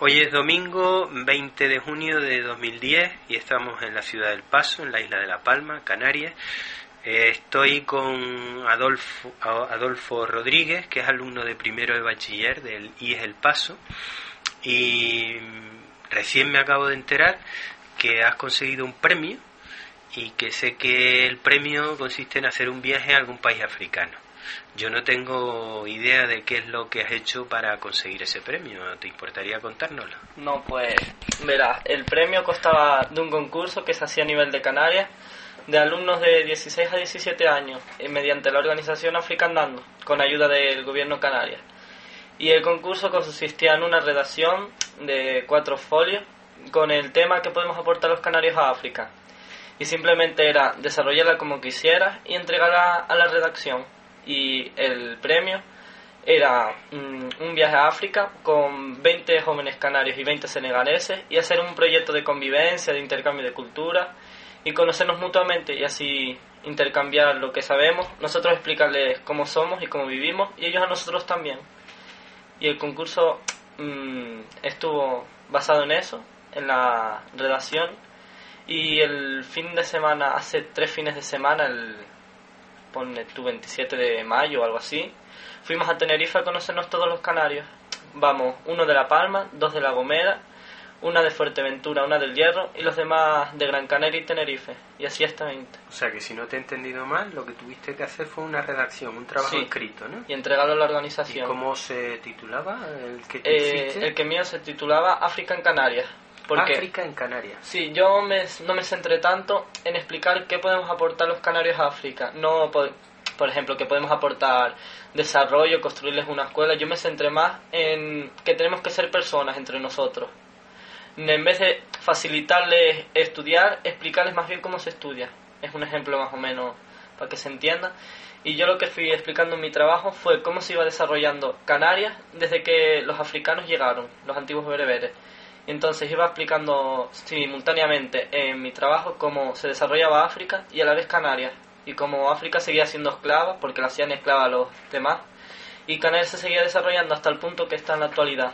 Hoy es domingo 20 de junio de 2010 y estamos en la ciudad del Paso, en la isla de La Palma, Canarias. Estoy con Adolfo Rodríguez, que es alumno de primero de bachiller del IES El Paso, y recién me acabo de enterar que has conseguido un premio y que sé que el premio consiste en hacer un viaje a algún país africano. Yo no tengo idea de qué es lo que has hecho para conseguir ese premio. ¿Te importaría contárnoslo? No, pues, verás, el premio constaba de un concurso que se hacía a nivel de Canarias, de alumnos de 16 a 17 años, mediante la organización África Andando, con ayuda del gobierno Canarias. Y el concurso consistía en una redacción de 4 folios con el tema que podemos aportar los canarios a África. Y simplemente era desarrollarla como quisieras y entregarla a la redacción. Y el premio era un viaje a África con 20 jóvenes canarios y 20 senegaleses y hacer un proyecto de convivencia, de intercambio de cultura y conocernos mutuamente y así intercambiar lo que sabemos, nosotros explicarles cómo somos y cómo vivimos y ellos a nosotros también. Y el concurso estuvo basado en eso, en la redacción, y el fin de semana, hace 3 fines de semana, ponle tu 27 de mayo o algo así, fuimos a Tenerife a conocernos todos los canarios. Vamos, uno de La Palma, 2 de La Gomera, una de Fuerteventura, una del Hierro y los demás de Gran Canaria y Tenerife, y así hasta 20. O sea que si no te he entendido mal, lo que tuviste que hacer fue una redacción, un trabajo Sí, escrito, ¿no? Y entregarlo a la organización. ¿Y cómo se titulaba el que tú hiciste? El que mío se titulaba África en Canarias. Porque, África en Canarias. Sí, yo no me centré tanto en explicar qué podemos aportar los canarios a África. No, por ejemplo, que podemos aportar desarrollo, construirles una escuela. Yo me centré más en que tenemos que ser personas entre nosotros. En vez de facilitarles estudiar, explicarles más bien cómo se estudia. Es un ejemplo más o menos para que se entienda. Y yo lo que fui explicando en mi trabajo fue cómo se iba desarrollando Canarias desde que los africanos llegaron, los antiguos bereberes. Entonces iba explicando simultáneamente en mi trabajo cómo se desarrollaba África y a la vez Canarias. Y cómo África seguía siendo esclava, porque la hacían esclava a los demás. Y Canarias se seguía desarrollando hasta el punto que está en la actualidad.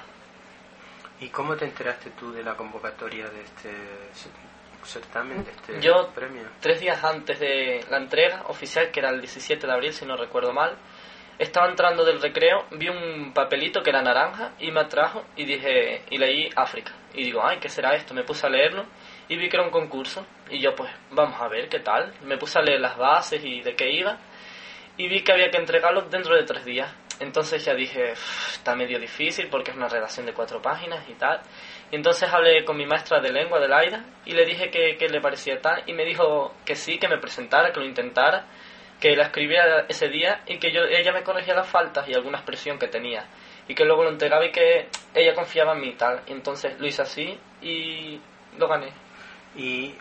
¿Y cómo te enteraste tú de la convocatoria de este certamen, de este Yo, premio? 3 días antes de la entrega oficial, que era el 17 de abril, si no recuerdo mal, estaba entrando del recreo, vi un papelito que era naranja y me atrajo y dije, y leí África. Y digo, ay, ¿qué será esto? Me puse a leerlo y vi que era un concurso y yo pues, vamos a ver qué tal. Me puse a leer las bases y de qué iba y vi que había que entregarlo dentro de 3 días. Entonces ya dije, está medio difícil porque es una redacción de 4 páginas y tal. Y entonces hablé con mi maestra de lengua, de Laida, y le dije que le parecía tal y me dijo que sí, que me presentara, que lo intentara, que la escribiera ese día y que ella me corregía las faltas y alguna expresión que tenía y que luego lo entregaba y que ella confiaba en mí y tal. Y entonces lo hice así y lo gané. Y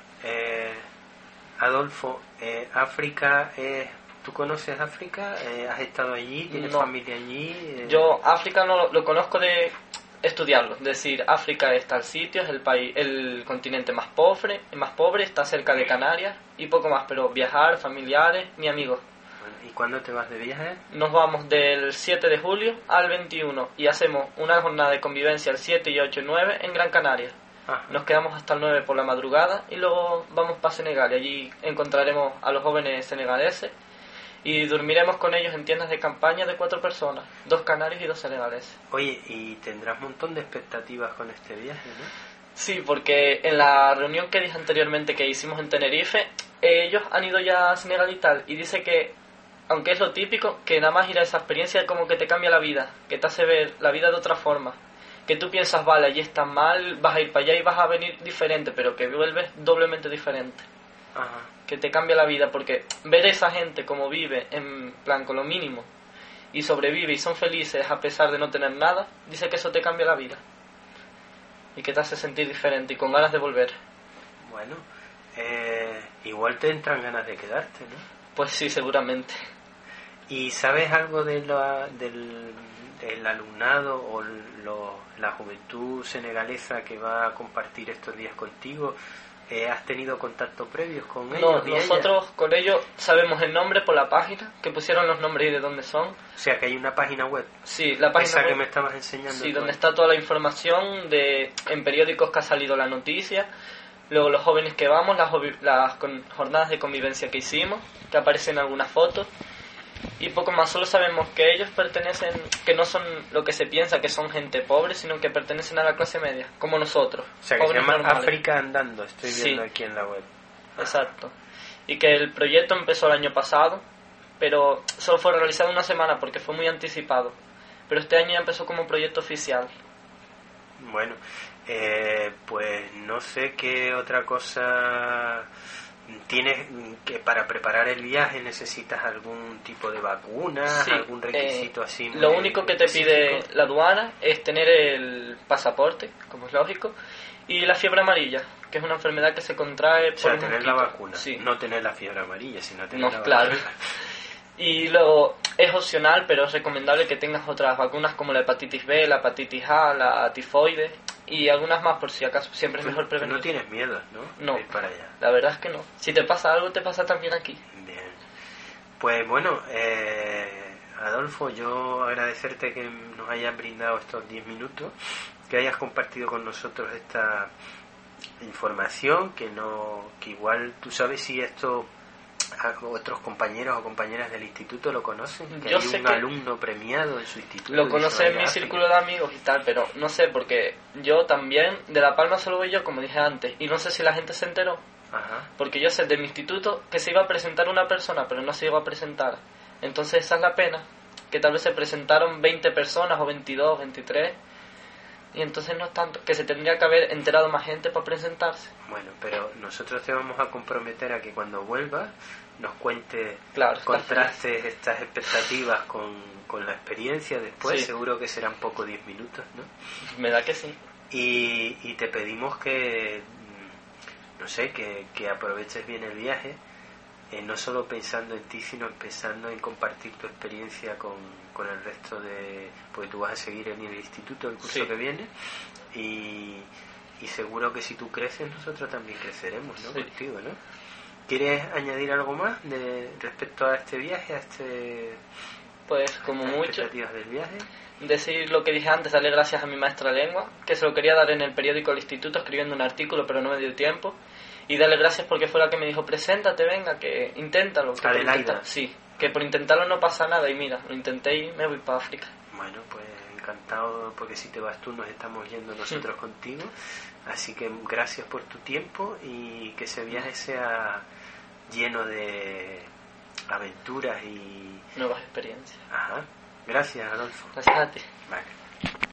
Adolfo, África, ¿tú conoces África? ¿Has estado allí? ¿Tienes familia allí? Yo África no lo conozco de estudiarlo, es decir, África está el sitio, es el continente más pobre, está cerca de Canarias y poco más, pero viajar, familiares, ni amigos. Bueno, ¿y cuándo te vas de viaje? Nos vamos del 7 de julio al 21 y hacemos una jornada de convivencia el 7 y 8 y 9 en Gran Canaria. Ajá. Nos quedamos hasta el 9 por la madrugada y luego vamos para Senegal y allí encontraremos a los jóvenes senegaleses y dormiremos con ellos en tiendas de campaña de 4 personas, 2 canarios y 2 senegaleses. Oye, y tendrás un montón de expectativas con este viaje, ¿no? Sí, porque en la reunión que dije anteriormente que hicimos en Tenerife, ellos han ido ya a Senegal y tal, y dice que, aunque es lo típico, que nada más ir a esa experiencia como que te cambia la vida, que te hace ver la vida de otra forma, que tú piensas, vale, allí está mal, vas a ir para allá y vas a venir diferente, pero que vuelves doblemente diferente. Ajá. Que te cambia la vida, porque ver a esa gente como vive, en plan con lo mínimo, y sobrevive y son felices a pesar de no tener nada, dice que eso te cambia la vida y que te hace sentir diferente y con ganas de volver. Bueno, igual te entran ganas de quedarte, ¿no? Pues sí, seguramente. ¿Y sabes algo de del alumnado o la juventud senegalesa que va a compartir estos días contigo? ¿Has tenido contacto previos con ellos? No, nosotros con ellos sabemos el nombre por la página, que pusieron los nombres y de dónde son. O sea, que hay una página web. Sí, la página esa web, que me estabas enseñando. Sí, donde está toda la información en periódicos que ha salido la noticia. Luego los jóvenes que vamos, las jornadas de convivencia que hicimos, que aparecen algunas fotos. Y poco más, solo sabemos que ellos pertenecen, que no son lo que se piensa que son gente pobre, sino que pertenecen a la clase media, como nosotros. O sea, que se llama normales. África Andando, estoy viendo aquí en la web. Exacto. Y que el proyecto empezó el año pasado, pero solo fue realizado una semana porque fue muy anticipado. Pero este año ya empezó como proyecto oficial. Bueno, pues no sé qué otra cosa tienes. Que para preparar el viaje necesitas algún tipo de vacuna, Sí, algún requisito así. Lo único que te pide la aduana es tener el pasaporte, como es lógico, y la fiebre amarilla, que es una enfermedad que se contrae por un tener mosquito. la vacuna, Sí. no tener la fiebre amarilla, sino tener No, la claro. vacuna. Y luego es opcional, pero es recomendable que tengas otras vacunas como la hepatitis B, la hepatitis A, la tifoide y algunas más por si acaso. Siempre es mejor prevenir. No tienes miedo, ¿no? No, De ir para allá. la verdad es que no. Si te pasa algo, te pasa también aquí. Bien. Pues bueno, Adolfo, yo agradecerte que nos hayas brindado estos 10 minutos, que hayas compartido con nosotros esta información, que igual tú sabes si esto otros compañeros o compañeras del instituto lo conocen, que Yo hay sé un que alumno premiado en su instituto. lo conoce en mi círculo de amigos y tal, pero no sé, porque yo también de La Palma solo voy yo, como dije antes, y no sé si la gente se enteró. Ajá. Porque yo sé de mi instituto que se iba a presentar una persona, pero no se llegó a presentar. Entonces esa es la pena, que tal vez se presentaron 20 personas o 22, 23, y entonces no es tanto, que se tendría que haber enterado más gente para presentarse. Bueno, pero nosotros te vamos a comprometer a que cuando vuelvas nos cuentes, Claro, contrastes estas expectativas con la experiencia después. Sí. Seguro que serán poco 10 minutos, ¿no? Me da que sí. Y te pedimos que, no sé, que aproveches bien el viaje, no solo pensando en ti, sino pensando en compartir tu experiencia con el resto de... Porque tú vas a seguir en el instituto el curso Sí. que viene, y seguro que si tú creces, nosotros también creceremos, ¿no? Sí. Contigo, ¿no? ¿Quieres añadir algo más respecto a este viaje, Pues como estas mucho, expectativas del viaje? decir lo que dije antes, darle gracias a mi maestra de lengua, que se lo quería dar en el periódico del instituto escribiendo un artículo, pero no me dio tiempo. Y darle gracias porque fue la que me dijo, preséntate, venga, que inténtalo. Que Adelaida. Sí, que por intentarlo no pasa nada, y mira, lo intenté y me voy para África. Bueno, pues encantado, porque si te vas tú nos estamos yendo nosotros contigo. Así que gracias por tu tiempo y que ese viaje sea lleno de aventuras y Nuevas experiencias. Ajá. Gracias, Adolfo. Gracias a ti. Vale.